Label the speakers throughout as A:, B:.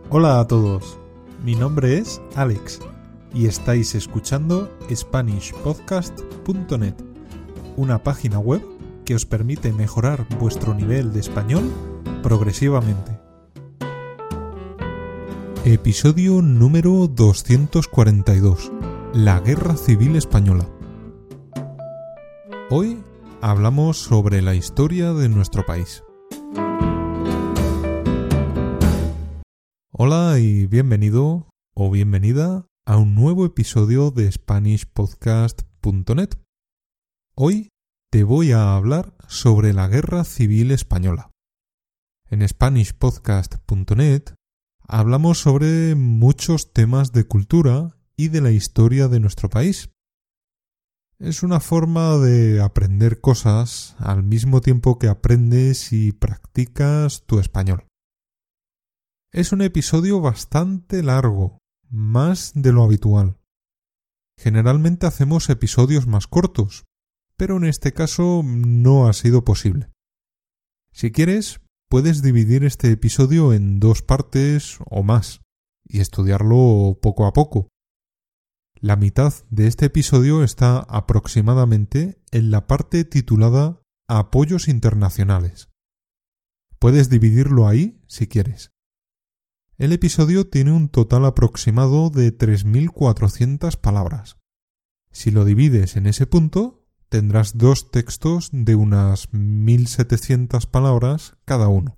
A: Hola a todos, mi nombre es Alex y estáis escuchando SpanishPodcast.net, una página web que os permite mejorar vuestro nivel de español progresivamente. Episodio número 242. La Guerra Civil Española. Hoy hablamos sobre la historia de nuestro país. Hola y bienvenido o bienvenida a un nuevo episodio de SpanishPodcast.net. Hoy te voy a hablar sobre la Guerra Civil Española. En SpanishPodcast.net hablamos sobre muchos temas de cultura y de la historia de nuestro país. Es una forma de aprender cosas al mismo tiempo que aprendes y practicas tu español. Es un episodio bastante largo, más de lo habitual. Generalmente hacemos episodios más cortos, pero en este caso no ha sido posible. Si quieres, puedes dividir este episodio en 2 partes o más y estudiarlo poco a poco. La mitad de este episodio está aproximadamente en la parte titulada Apoyos Internacionales. Puedes dividirlo ahí si quieres. El episodio tiene un total aproximado de 3.400 palabras. Si lo divides en ese punto, tendrás 2 textos de unas 1.700 palabras cada uno.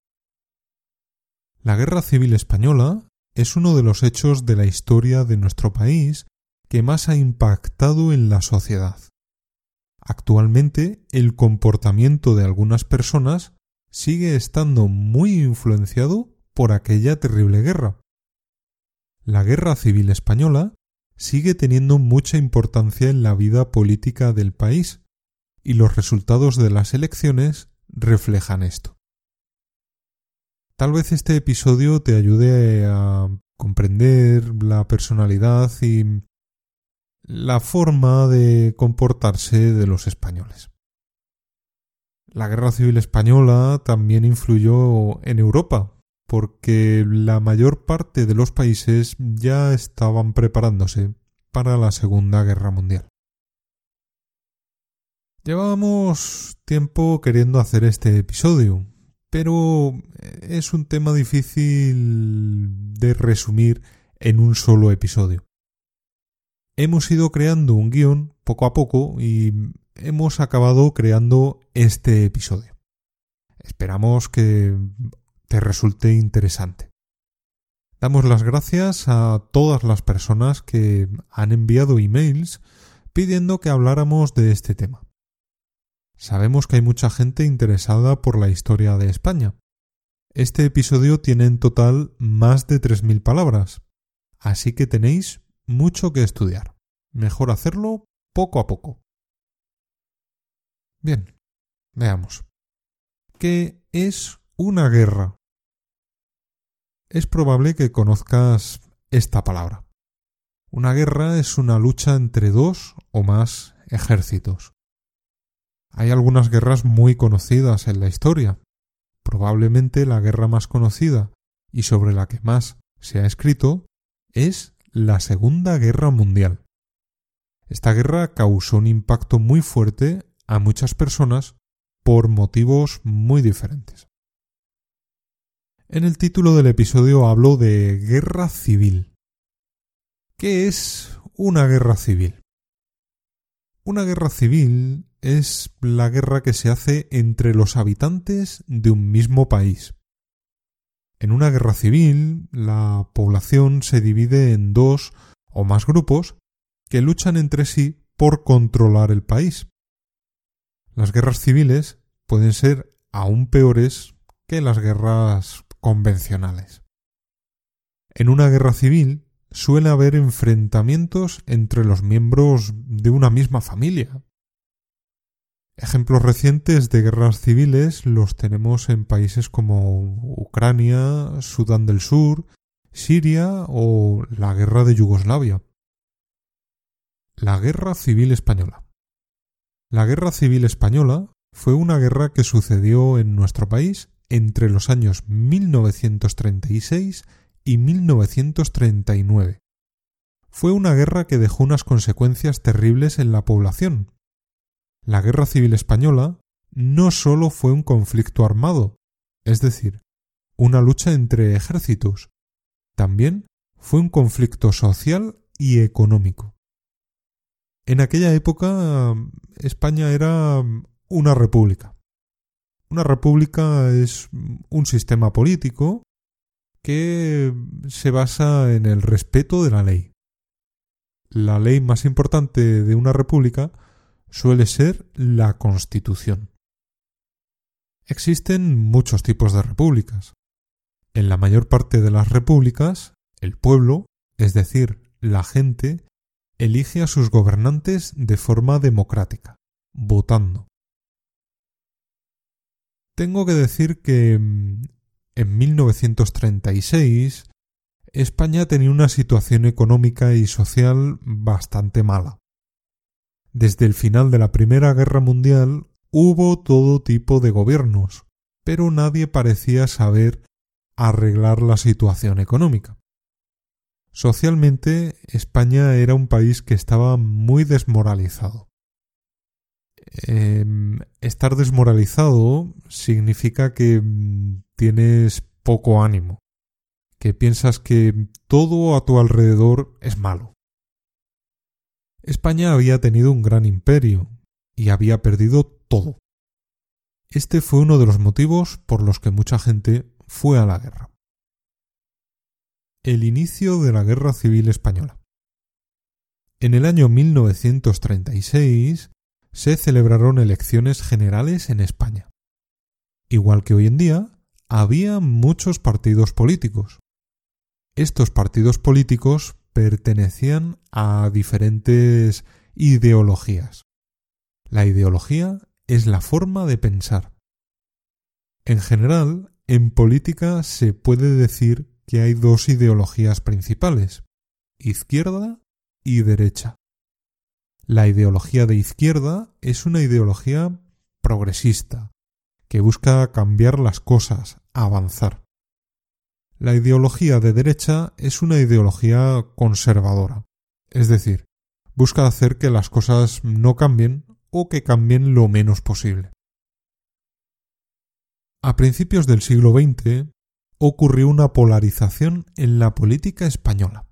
A: La Guerra Civil Española es uno de los hechos de la historia de nuestro país que más ha impactado en la sociedad. Actualmente, el comportamiento de algunas personas sigue estando muy influenciado por aquella terrible guerra. La Guerra Civil Española sigue teniendo mucha importancia en la vida política del país y los resultados de las elecciones reflejan esto. Tal vez este episodio te ayude a comprender la personalidad y la forma de comportarse de los españoles. La Guerra Civil Española también influyó en Europa, porque la mayor parte de los países ya estaban preparándose para la Segunda Guerra Mundial. Llevábamos tiempo queriendo hacer este episodio, pero es un tema difícil de resumir en un solo episodio. Hemos ido creando un guión poco a poco y hemos acabado creando este episodio. Esperamos que te resulte interesante. Damos las gracias a todas las personas que han enviado emails pidiendo que habláramos de este tema. Sabemos que hay mucha gente interesada por la historia de España. Este episodio tiene en total más de 3.000 palabras, así que tenéis mucho que estudiar. Mejor hacerlo poco a poco. Bien, veamos. ¿Qué es una guerra? Es probable que conozcas esta palabra. Una guerra es una lucha entre 2 o más ejércitos. Hay algunas guerras muy conocidas en la historia. Probablemente la guerra más conocida y sobre la que más se ha escrito es la Segunda Guerra Mundial. Esta guerra causó un impacto muy fuerte a muchas personas por motivos muy diferentes. En el título del episodio hablo de guerra civil. ¿Qué es una guerra civil? Una guerra civil es la guerra que se hace entre los habitantes de un mismo país. En una guerra civil, la población se divide en 2 o más grupos que luchan entre sí por controlar el país. Las guerras civiles pueden ser aún peores que las guerras convencionales. En una guerra civil suele haber enfrentamientos entre los miembros de una misma familia. Ejemplos recientes de guerras civiles los tenemos en países como Ucrania, Sudán del Sur, Siria o la guerra de Yugoslavia. La Guerra Civil Española. La Guerra Civil Española fue una guerra que sucedió en nuestro país entre los años 1936 y 1939. Fue una guerra que dejó unas consecuencias terribles en la población. La Guerra Civil Española no solo fue un conflicto armado, es decir, una lucha entre ejércitos, también fue un conflicto social y económico. En aquella época, España era una república. Una república es un sistema político que se basa en el respeto de la ley. La ley más importante de una república suele ser la Constitución. Existen muchos tipos de repúblicas. En la mayor parte de las repúblicas, el pueblo, es decir, la gente, elige a sus gobernantes de forma democrática, votando. Tengo que decir que en 1936 España tenía una situación económica y social bastante mala. Desde el final de la Primera Guerra Mundial hubo todo tipo de gobiernos, pero nadie parecía saber arreglar la situación económica. Socialmente, España era un país que estaba muy desmoralizado. Estar desmoralizado significa que tienes poco ánimo, que piensas que todo a tu alrededor es malo. España había tenido un gran imperio y había perdido todo. Este fue uno de los motivos por los que mucha gente fue a la guerra. El inicio de la Guerra Civil Española. En el año 1936 se celebraron elecciones generales en España. Igual que hoy en día, había muchos partidos políticos. Estos partidos políticos pertenecían a diferentes ideologías. La ideología es la forma de pensar. En general, en política se puede decir que hay dos ideologías principales, izquierda y derecha. La ideología de izquierda es una ideología progresista, que busca cambiar las cosas, avanzar. La ideología de derecha es una ideología conservadora, es decir, busca hacer que las cosas no cambien o que cambien lo menos posible. A principios del siglo XX ocurrió una polarización en la política española.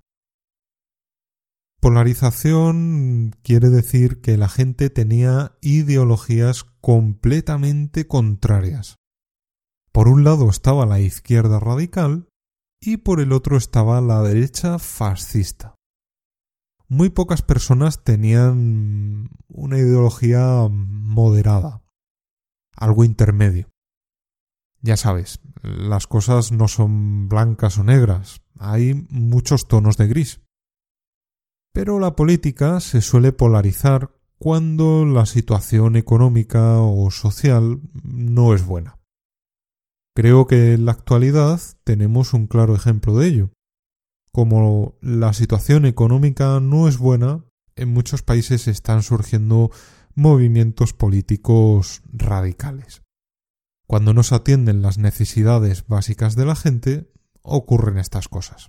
A: Polarización quiere decir que la gente tenía ideologías completamente contrarias. Por un lado estaba la izquierda radical y por el otro estaba la derecha fascista. Muy pocas personas tenían una ideología moderada, algo intermedio. Ya sabes, las cosas no son blancas o negras, hay muchos tonos de gris. Pero la política se suele polarizar cuando la situación económica o social no es buena. Creo que en la actualidad tenemos un claro ejemplo de ello. Como la situación económica no es buena, en muchos países están surgiendo movimientos políticos radicales. Cuando no se atienden las necesidades básicas de la gente, ocurren estas cosas.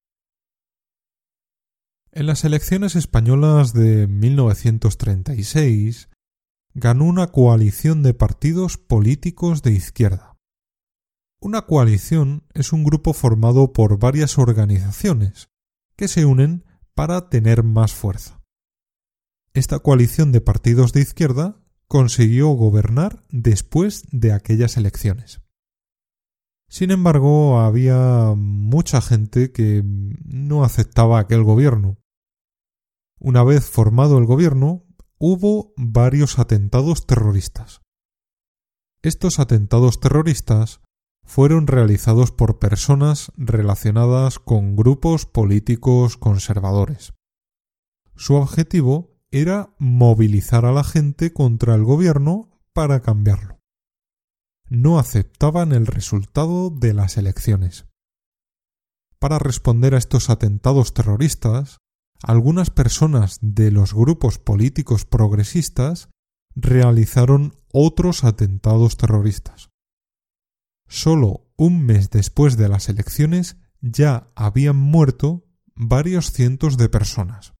A: En las elecciones españolas de 1936 ganó una coalición de partidos políticos de izquierda. Una coalición es un grupo formado por varias organizaciones que se unen para tener más fuerza. Esta coalición de partidos de izquierda consiguió gobernar después de aquellas elecciones. Sin embargo, había mucha gente que no aceptaba aquel gobierno. Una vez formado el gobierno, hubo varios atentados terroristas. Estos atentados terroristas fueron realizados por personas relacionadas con grupos políticos conservadores. Su objetivo era movilizar a la gente contra el gobierno para cambiarlo. No aceptaban el resultado de las elecciones. Para responder a estos atentados terroristas, algunas personas de los grupos políticos progresistas realizaron otros atentados terroristas. Solo un mes después de las elecciones ya habían muerto varios cientos de personas.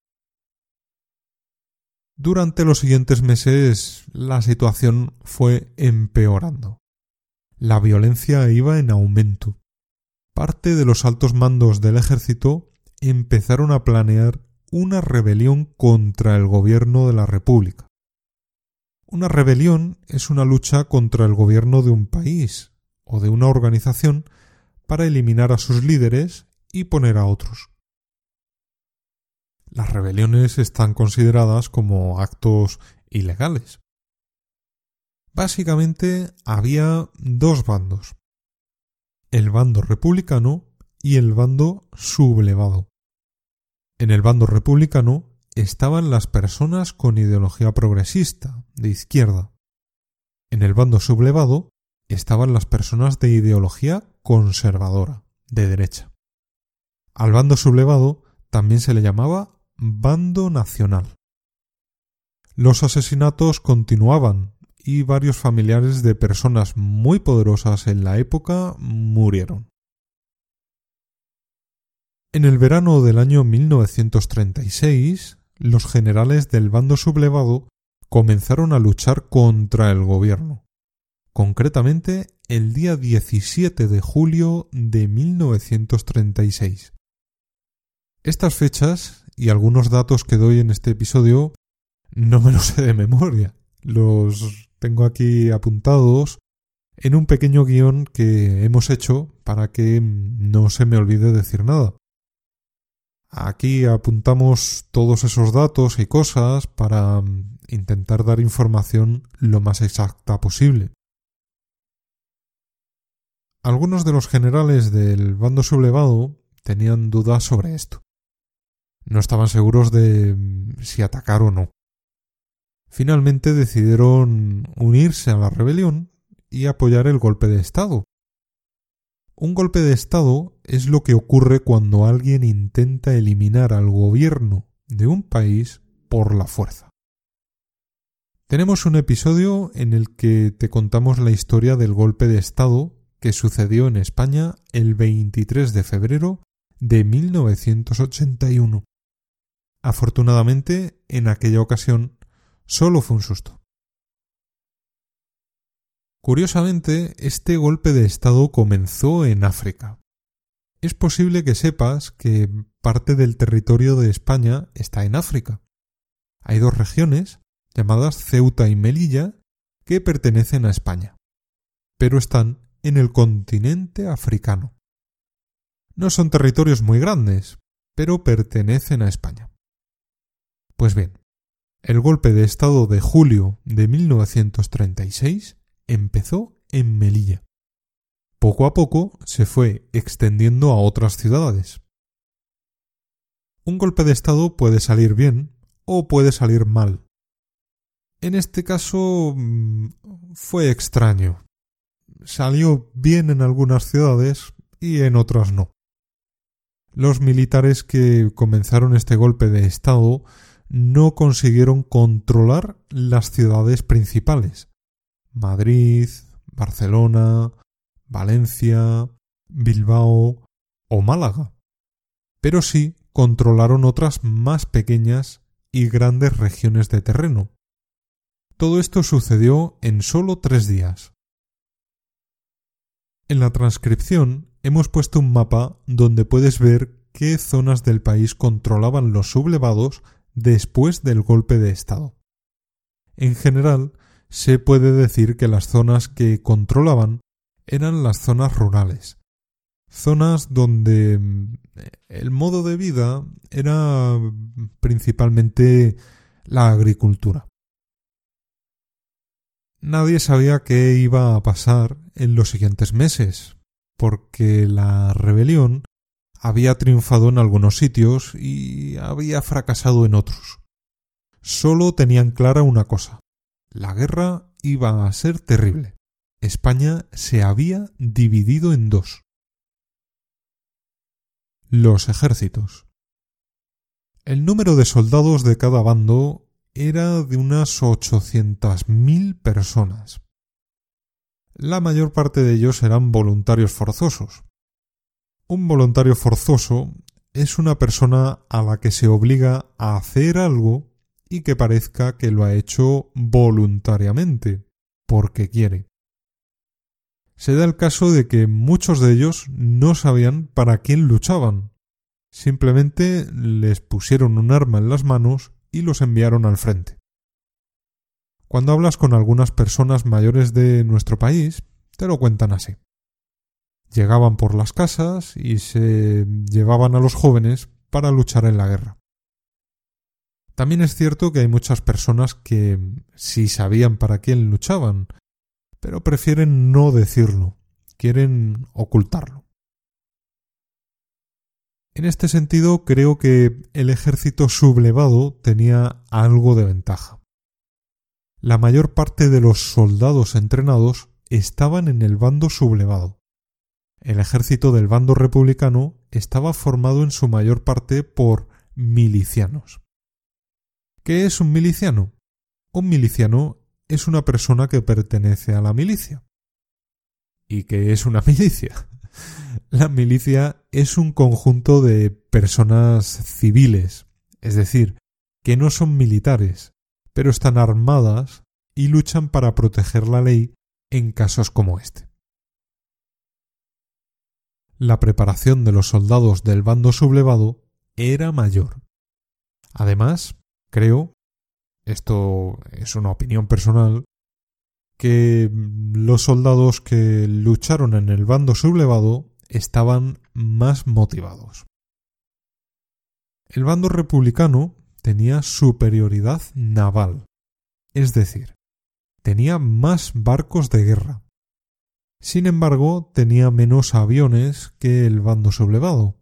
A: Durante los siguientes meses la situación fue empeorando. La violencia iba en aumento. Parte de los altos mandos del ejército empezaron a planear una rebelión contra el gobierno de la República. Una rebelión es una lucha contra el gobierno de un país o de una organización para eliminar a sus líderes y poner a otros. Las rebeliones están consideradas como actos ilegales. Básicamente había dos bandos: el bando republicano y el bando sublevado. En el bando republicano estaban las personas con ideología progresista, de izquierda. En el bando sublevado estaban las personas de ideología conservadora, de derecha. Al bando sublevado también se le llamaba bando nacional. Los asesinatos continuaban y varios familiares de personas muy poderosas en la época murieron. En el verano del año 1936, los generales del bando sublevado comenzaron a luchar contra el gobierno, concretamente el día 17 de julio de 1936. Estas fechas y algunos datos que doy en este episodio no me los sé de memoria. Los tengo aquí apuntados en un pequeño guión que hemos hecho para que no se me olvide decir nada. Aquí apuntamos todos esos datos y cosas para intentar dar información lo más exacta posible. Algunos de los generales del bando sublevado tenían dudas sobre esto. No estaban seguros de si atacar o no. Finalmente decidieron unirse a la rebelión y apoyar el golpe de Estado. Un golpe de Estado es lo que ocurre cuando alguien intenta eliminar al gobierno de un país por la fuerza. Tenemos un episodio en el que te contamos la historia del golpe de Estado que sucedió en España el 23 de febrero de 1981. Afortunadamente, en aquella ocasión, solo fue un susto. Curiosamente, este golpe de Estado comenzó en África. Es posible que sepas que parte del territorio de España está en África. Hay dos regiones, llamadas Ceuta y Melilla, que pertenecen a España, pero están en el continente africano. No son territorios muy grandes, pero pertenecen a España. Pues bien, el golpe de Estado de julio de 1936 empezó en Melilla. Poco a poco se fue extendiendo a otras ciudades. Un golpe de Estado puede salir bien o puede salir mal. En este caso fue extraño. Salió bien en algunas ciudades y en otras no. Los militares que comenzaron este golpe de Estado no consiguieron controlar las ciudades principales: Madrid, Barcelona, Valencia, Bilbao o Málaga, pero sí controlaron otras más pequeñas y grandes regiones de terreno. Todo esto sucedió en solo 3 días. En la transcripción hemos puesto un mapa donde puedes ver qué zonas del país controlaban los sublevados después del golpe de Estado. En general, se puede decir que las zonas que controlaban eran las zonas rurales, zonas donde el modo de vida era principalmente la agricultura. Nadie sabía qué iba a pasar en los siguientes meses, porque la rebelión había triunfado en algunos sitios y había fracasado en otros. Solo tenían clara una cosa: la guerra iba a ser terrible. España se había dividido en 2. Los ejércitos. El número de soldados de cada bando era de unas 800.000 personas. La mayor parte de ellos eran voluntarios forzosos. Un voluntario forzoso es una persona a la que se obliga a hacer algo y que parezca que lo ha hecho voluntariamente, porque quiere. Se da el caso de que muchos de ellos no sabían para quién luchaban. Simplemente les pusieron un arma en las manos y los enviaron al frente. Cuando hablas con algunas personas mayores de nuestro país, te lo cuentan así. Llegaban por las casas y se llevaban a los jóvenes para luchar en la guerra. También es cierto que hay muchas personas que sí sabían para quién luchaban, pero prefieren no decirlo, quieren ocultarlo. En este sentido, creo que el ejército sublevado tenía algo de ventaja. La mayor parte de los soldados entrenados estaban en el bando sublevado. El ejército del bando republicano estaba formado en su mayor parte por milicianos. ¿Qué es un miliciano? Un miliciano es una persona que pertenece a la milicia. ¿Y qué es una milicia? La milicia es un conjunto de personas civiles, es decir, que no son militares, pero están armadas y luchan para proteger la ley en casos como este. La preparación de los soldados del bando sublevado era mayor. Además, creo, esto es una opinión personal, que los soldados que lucharon en el bando sublevado estaban más motivados. El bando republicano tenía superioridad naval, es decir, tenía más barcos de guerra. Sin embargo, tenía menos aviones que el bando sublevado.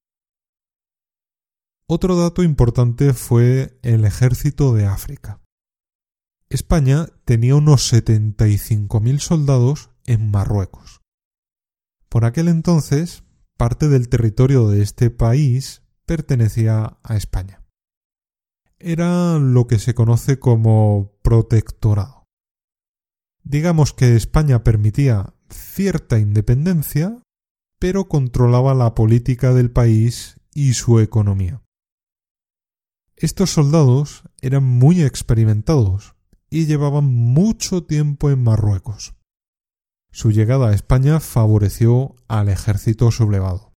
A: Otro dato importante fue el ejército de África. España tenía unos 75.000 soldados en Marruecos. Por aquel entonces, parte del territorio de este país pertenecía a España. Era lo que se conoce como protectorado. Digamos que España permitía cierta independencia, pero controlaba la política del país y su economía. Estos soldados eran muy experimentados y llevaban mucho tiempo en Marruecos. Su llegada a España favoreció al ejército sublevado.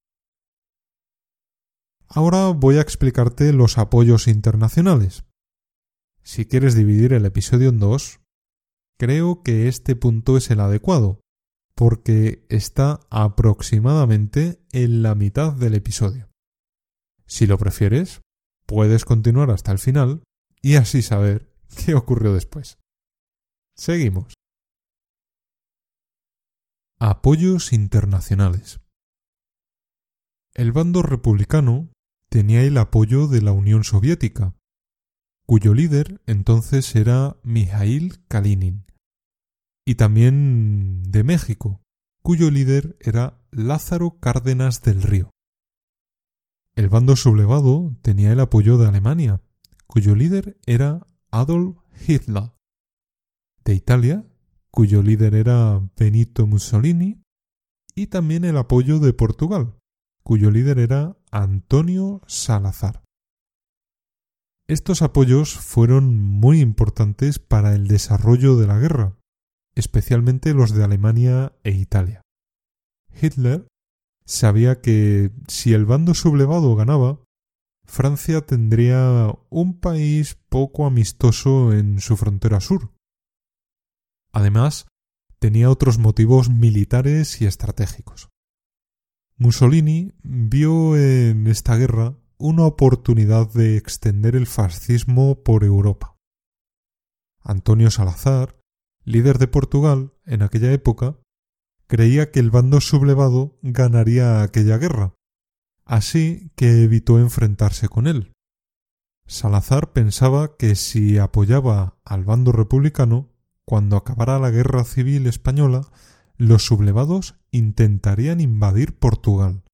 A: Ahora voy a explicarte los apoyos internacionales. Si quieres dividir el episodio en dos, creo que este punto es el adecuado, porque está aproximadamente en la mitad del episodio. Si lo prefieres, puedes continuar hasta el final y así saber qué ocurrió después. Seguimos. Apoyos internacionales. El bando republicano tenía el apoyo de la Unión Soviética, cuyo líder entonces era Mijaíl Kalinin, y también de México, cuyo líder era Lázaro Cárdenas del Río. El bando sublevado tenía el apoyo de Alemania, cuyo líder era Adolf Hitler, de Italia, cuyo líder era Benito Mussolini, y también el apoyo de Portugal, cuyo líder era Antonio Salazar. Estos apoyos fueron muy importantes para el desarrollo de la guerra, especialmente los de Alemania e Italia. Hitler sabía que si el bando sublevado ganaba, Francia tendría un país poco amistoso en su frontera sur. Además, tenía otros motivos militares y estratégicos. Mussolini vio en esta guerra una oportunidad de extender el fascismo por Europa. Antonio Salazar, líder de Portugal en aquella época, creía que el bando sublevado ganaría aquella guerra, así que evitó enfrentarse con él. Salazar pensaba que si apoyaba al bando republicano, cuando acabara la guerra civil española, los sublevados intentarían invadir Portugal.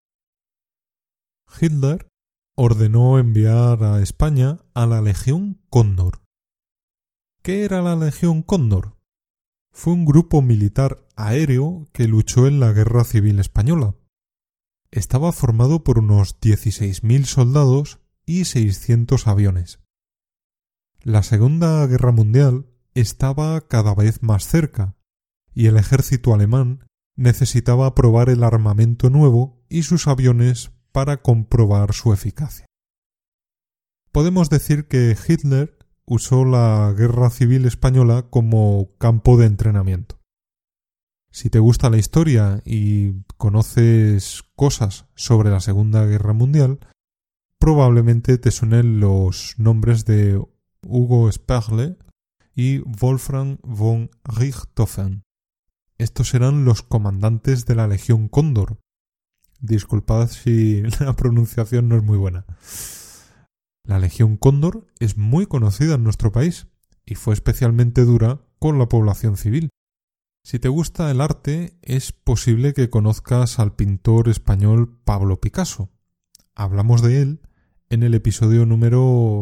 A: Hitler ordenó enviar a España a la Legión Cóndor. ¿Qué era la Legión Cóndor? Fue un grupo militar aéreo que luchó en la Guerra Civil Española. estaba formado por unos 16.000 soldados y 600 aviones. La Segunda Guerra Mundial estaba cada vez más cerca y el ejército alemán necesitaba probar el armamento nuevo y sus aviones para comprobar su eficacia. Podemos decir que Hitler usó la Guerra Civil Española como campo de entrenamiento. Si te gusta la historia y conoces cosas sobre la Segunda Guerra Mundial, probablemente te suenen los nombres de Hugo Sperle y Wolfram von Richthofen. Estos eran los comandantes de la Legión Cóndor. Disculpad si la pronunciación no es muy buena. La Legión Cóndor es muy conocida en nuestro país y fue especialmente dura con la población civil. Si te gusta el arte, es posible que conozcas al pintor español Pablo Picasso. Hablamos de él en el episodio número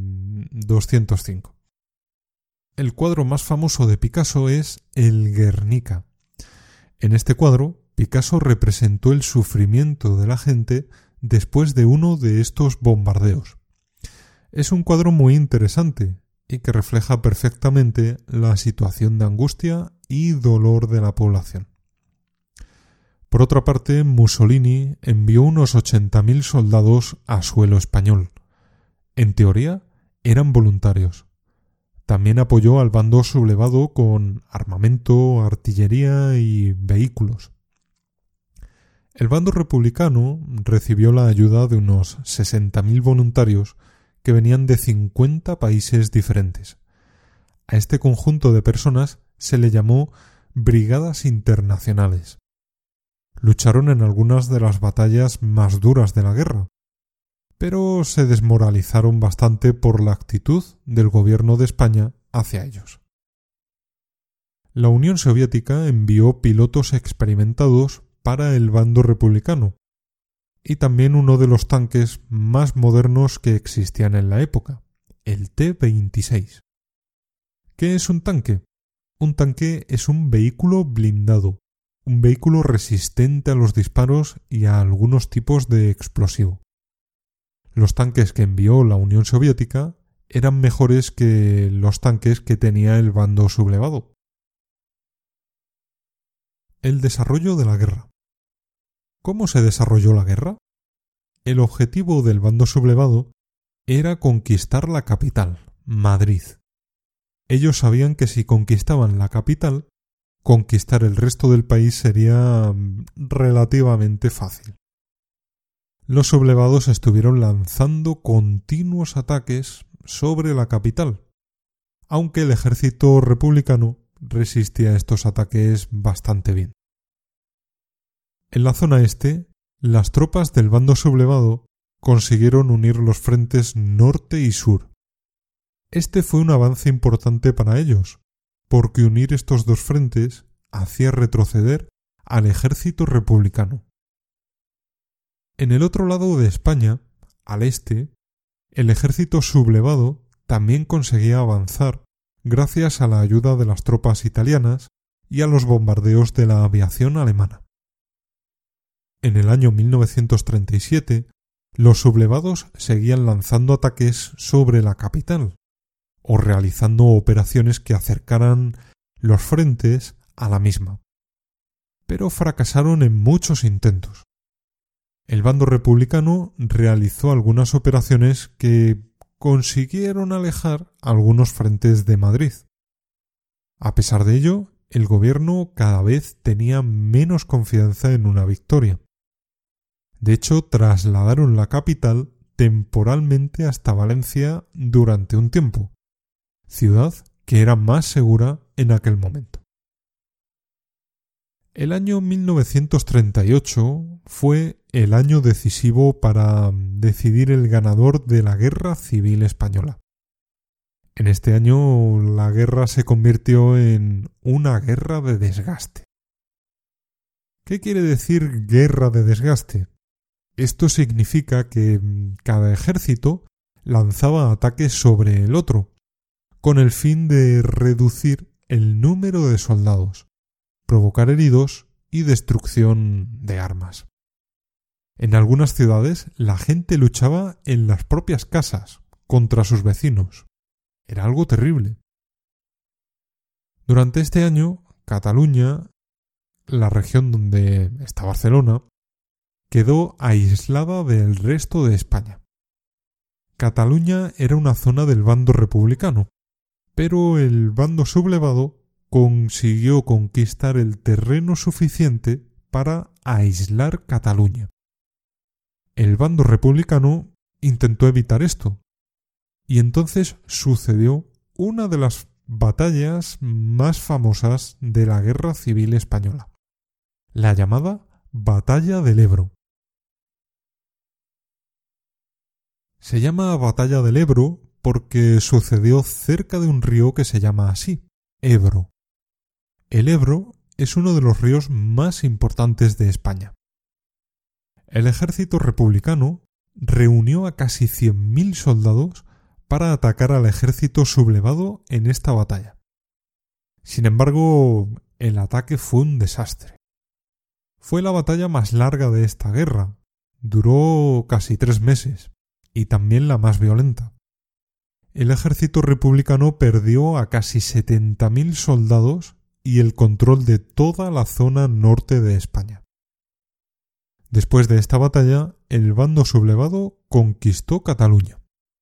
A: 205. El cuadro más famoso de Picasso es el Guernica. En este cuadro, Picasso representó el sufrimiento de la gente después de uno de estos bombardeos. Es un cuadro muy interesante y que refleja perfectamente la situación de angustia y dolor de la población. Por otra parte, Mussolini envió unos 80.000 soldados a suelo español. En teoría, eran voluntarios. También apoyó al bando sublevado con armamento, artillería y vehículos. El bando republicano recibió la ayuda de unos 60.000 voluntarios que venían de 50 países diferentes. A este conjunto de personas se le llamó Brigadas Internacionales. Lucharon en algunas de las batallas más duras de la guerra, pero se desmoralizaron bastante por la actitud del gobierno de España hacia ellos. La Unión Soviética envió pilotos experimentados para el bando republicano y también uno de los tanques más modernos que existían en la época, el T-26. ¿Qué es un tanque? Un tanque es un vehículo blindado, un vehículo resistente a los disparos y a algunos tipos de explosivo. Los tanques que envió la Unión Soviética eran mejores que los tanques que tenía el bando sublevado. El desarrollo de la guerra. ¿Cómo se desarrolló la guerra? El objetivo del bando sublevado era conquistar la capital, Madrid. Ellos sabían que si conquistaban la capital, conquistar el resto del país sería relativamente fácil. Los sublevados estuvieron lanzando continuos ataques sobre la capital, aunque el ejército republicano resistía a estos ataques bastante bien. En la zona este, las tropas del bando sublevado consiguieron unir los frentes norte y sur. Este fue un avance importante para ellos, porque unir estos dos frentes hacía retroceder al ejército republicano. En el otro lado de España, al este, el ejército sublevado también conseguía avanzar gracias a la ayuda de las tropas italianas y a los bombardeos de la aviación alemana. En el año 1937, los sublevados seguían lanzando ataques sobre la capital o realizando operaciones que acercaran los frentes a la misma, pero fracasaron en muchos intentos. El bando republicano realizó algunas operaciones que consiguieron alejar algunos frentes de Madrid. A pesar de ello, el gobierno cada vez tenía menos confianza en una victoria. De hecho, trasladaron la capital temporalmente hasta Valencia durante un tiempo, ciudad que era más segura en aquel momento. El año 1938 fue el año decisivo para decidir el ganador de la Guerra Civil Española. En este año la guerra se convirtió en una guerra de desgaste. ¿Qué quiere decir guerra de desgaste? Esto significa que cada ejército lanzaba ataques sobre el otro, con el fin de reducir el número de soldados, provocar heridos y destrucción de armas. En algunas ciudades la gente luchaba en las propias casas contra sus vecinos. Era algo terrible. Durante este año, Cataluña, la región donde está Barcelona, quedó aislada del resto de España. Cataluña era una zona del bando republicano, pero el bando sublevado consiguió conquistar el terreno suficiente para aislar Cataluña. El bando republicano intentó evitar esto, y entonces sucedió una de las batallas más famosas de la Guerra Civil Española, la llamada Batalla del Ebro. Se llama Batalla del Ebro porque sucedió cerca de un río que se llama así, Ebro. El Ebro es uno de los ríos más importantes de España. El ejército republicano reunió a casi 100.000 soldados para atacar al ejército sublevado en esta batalla. Sin embargo, el ataque fue un desastre. Fue la batalla más larga de esta guerra. Duró casi 3 meses, y también la más violenta. El ejército republicano perdió a casi 70.000 soldados y el control de toda la zona norte de España. Después de esta batalla, el bando sublevado conquistó Cataluña.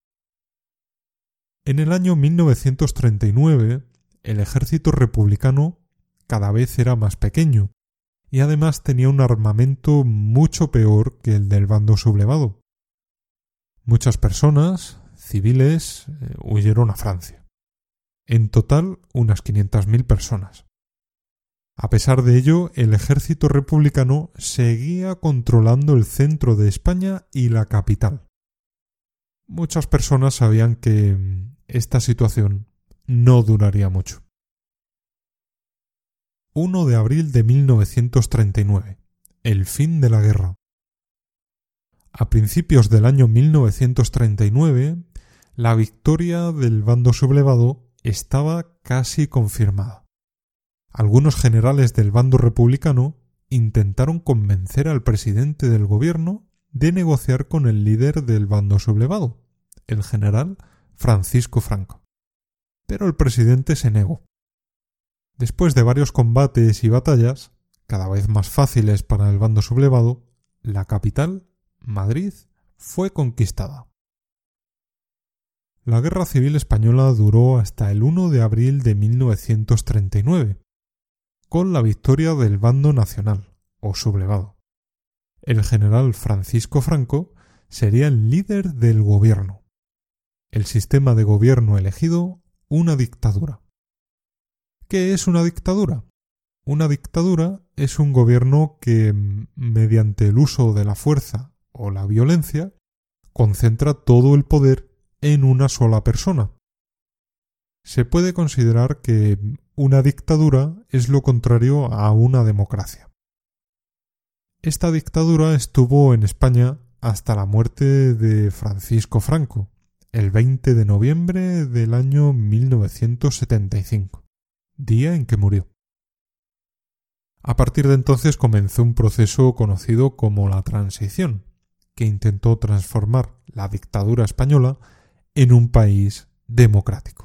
A: En el año 1939, el ejército republicano cada vez era más pequeño y además tenía un armamento mucho peor que el del bando sublevado. Muchas personas, civiles, huyeron a Francia. En total, unas 500.000 personas. A pesar de ello, el ejército republicano seguía controlando el centro de España y la capital. Muchas personas sabían que esta situación no duraría mucho. 1 de abril de 1939. El fin de la guerra. A principios del año 1939, la victoria del bando sublevado estaba casi confirmada. Algunos generales del bando republicano intentaron convencer al presidente del gobierno de negociar con el líder del bando sublevado, el general Francisco Franco. Pero el presidente se negó. Después de varios combates y batallas, cada vez más fáciles para el bando sublevado, la capital, Madrid, fue conquistada. La Guerra Civil Española duró hasta el 1 de abril de 1939, con la victoria del bando nacional, o sublevado. El general Francisco Franco sería el líder del gobierno. El sistema de gobierno elegido, una dictadura. ¿Qué es una dictadura? Una dictadura es un gobierno que, mediante el uso de la fuerza o la violencia, concentra todo el poder en una sola persona. Se puede considerar que una dictadura es lo contrario a una democracia. Esta dictadura estuvo en España hasta la muerte de Francisco Franco, el 20 de noviembre del año 1975, día en que murió. A partir de entonces comenzó un proceso conocido como la Transición, que intentó transformar la dictadura española en un país democrático.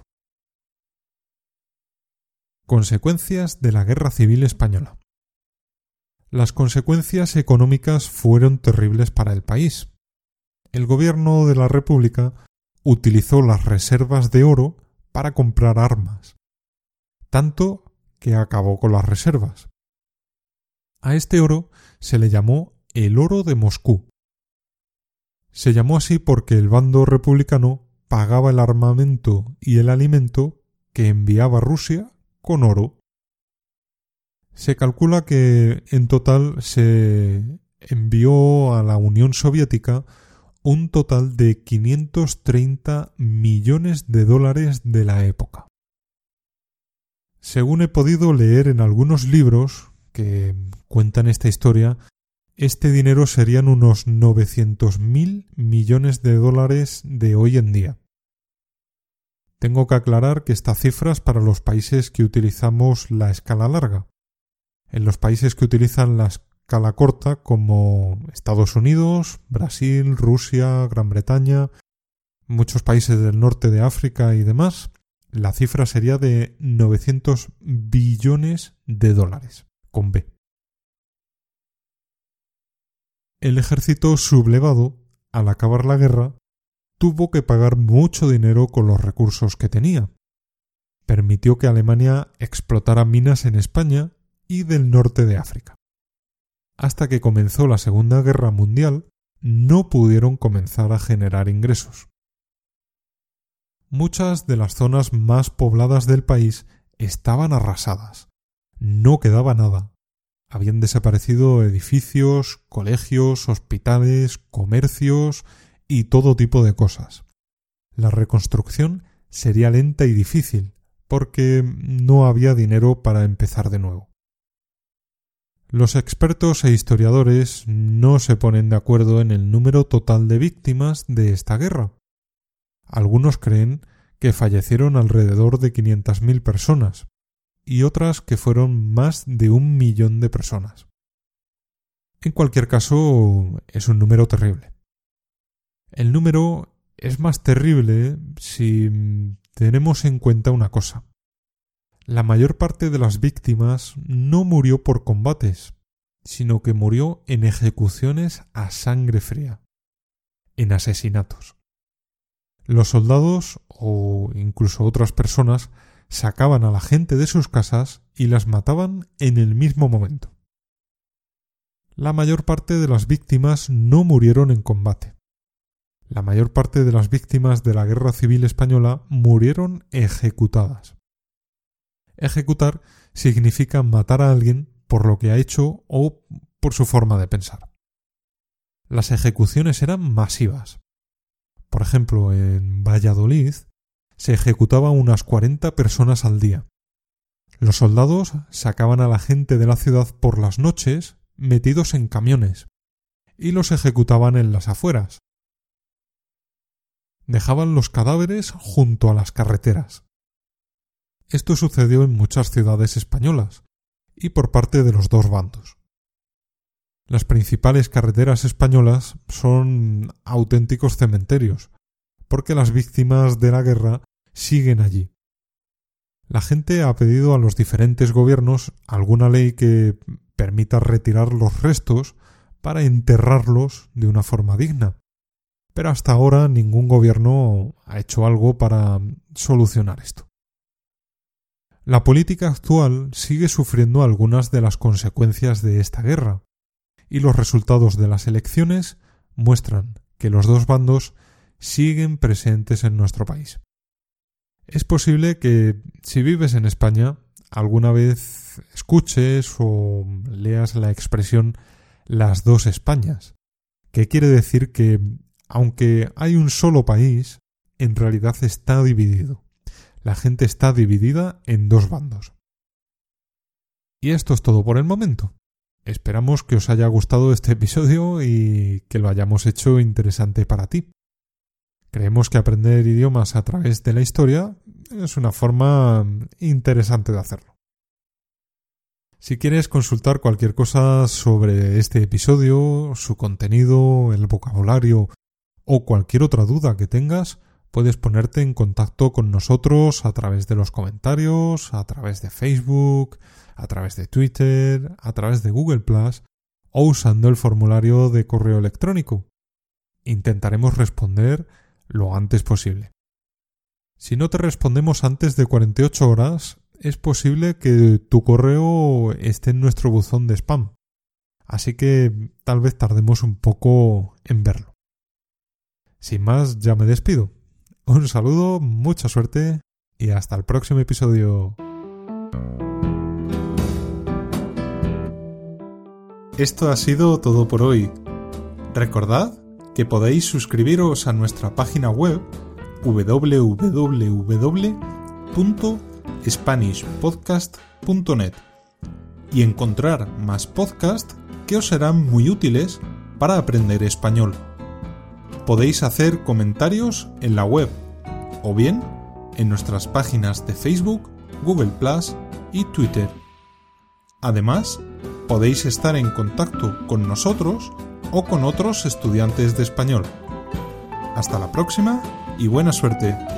A: Consecuencias de la Guerra Civil Española. Las consecuencias económicas fueron terribles para el país. El gobierno de la República utilizó las reservas de oro para comprar armas, tanto que acabó con las reservas. A este oro se le llamó el oro de Moscú. Se llamó así porque el bando republicano pagaba el armamento y el alimento que enviaba Rusia con oro. Se calcula que en total se envió a la Unión Soviética un total de 530 millones de dólares de la época. Según he podido leer en algunos libros que cuentan esta historia, este dinero serían unos 900.000 millones de dólares de hoy en día. Tengo que aclarar que esta cifra es para los países que utilizamos la escala larga. En los países que utilizan la escala corta como Estados Unidos, Brasil, Rusia, Gran Bretaña, muchos países del norte de África y demás, la cifra sería de 900 billones de dólares, con B. El ejército sublevado, al acabar la guerra, tuvo que pagar mucho dinero con los recursos que tenía. Permitió que Alemania explotara minas en España y del norte de África. Hasta que comenzó la Segunda Guerra Mundial, no pudieron comenzar a generar ingresos. Muchas de las zonas más pobladas del país estaban arrasadas. No quedaba nada. Habían desaparecido edificios, colegios, hospitales, comercios y todo tipo de cosas. La reconstrucción sería lenta y difícil, porque no había dinero para empezar de nuevo. Los expertos e historiadores no se ponen de acuerdo en el número total de víctimas de esta guerra. Algunos creen que fallecieron alrededor de 500.000 personas y otras que fueron más de 1 millón de personas. En cualquier caso, es un número terrible. El número es más terrible si tenemos en cuenta una cosa. La mayor parte de las víctimas no murió por combates, sino que murió en ejecuciones a sangre fría, en asesinatos. Los soldados, o incluso otras personas, sacaban a la gente de sus casas y las mataban en el mismo momento. La mayor parte de las víctimas no murieron en combate. La mayor parte de las víctimas de la Guerra Civil Española murieron ejecutadas. Ejecutar significa matar a alguien por lo que ha hecho o por su forma de pensar. Las ejecuciones eran masivas. Por ejemplo, en Valladolid se ejecutaba unas 40 personas al día. Los soldados sacaban a la gente de la ciudad por las noches metidos en camiones y los ejecutaban en las afueras. Dejaban los cadáveres junto a las carreteras. Esto sucedió en muchas ciudades españolas y por parte de los dos bandos. Las principales carreteras españolas son auténticos cementerios, porque las víctimas de la guerra siguen allí. La gente ha pedido a los diferentes gobiernos alguna ley que permita retirar los restos para enterrarlos de una forma digna, pero hasta ahora ningún gobierno ha hecho algo para solucionar esto. La política actual sigue sufriendo algunas de las consecuencias de esta guerra, y los resultados de las elecciones muestran que los dos bandos siguen presentes en nuestro país. Es posible que, si vives en España, alguna vez escuches o leas la expresión las dos Españas, que quiere decir que, aunque hay un solo país, en realidad está dividido. La gente está dividida en dos bandos. Y esto es todo por el momento. Esperamos que os haya gustado este episodio y que lo hayamos hecho interesante para ti. Creemos que aprender idiomas a través de la historia es una forma interesante de hacerlo. Si quieres consultar cualquier cosa sobre este episodio, su contenido, el vocabulario o cualquier otra duda que tengas, puedes ponerte en contacto con nosotros a través de los comentarios, a través de Facebook, a través de Twitter, a través de Google Plus o usando el formulario de correo electrónico. Intentaremos responder lo antes posible. Si no te respondemos antes de 48 horas, es posible que tu correo esté en nuestro buzón de spam. Así que tal vez tardemos un poco en verlo. Sin más, ya me despido. Un saludo, mucha suerte y hasta el próximo episodio. Esto ha sido todo por hoy. Recordad que podéis suscribiros a nuestra página web www.spanishpodcast.net y encontrar más podcasts que os serán muy útiles para aprender español. Podéis hacer comentarios en la web o bien en nuestras páginas de Facebook, Google Plus y Twitter. Además, podéis estar en contacto con nosotros o con otros estudiantes de español. Hasta la próxima y buena suerte.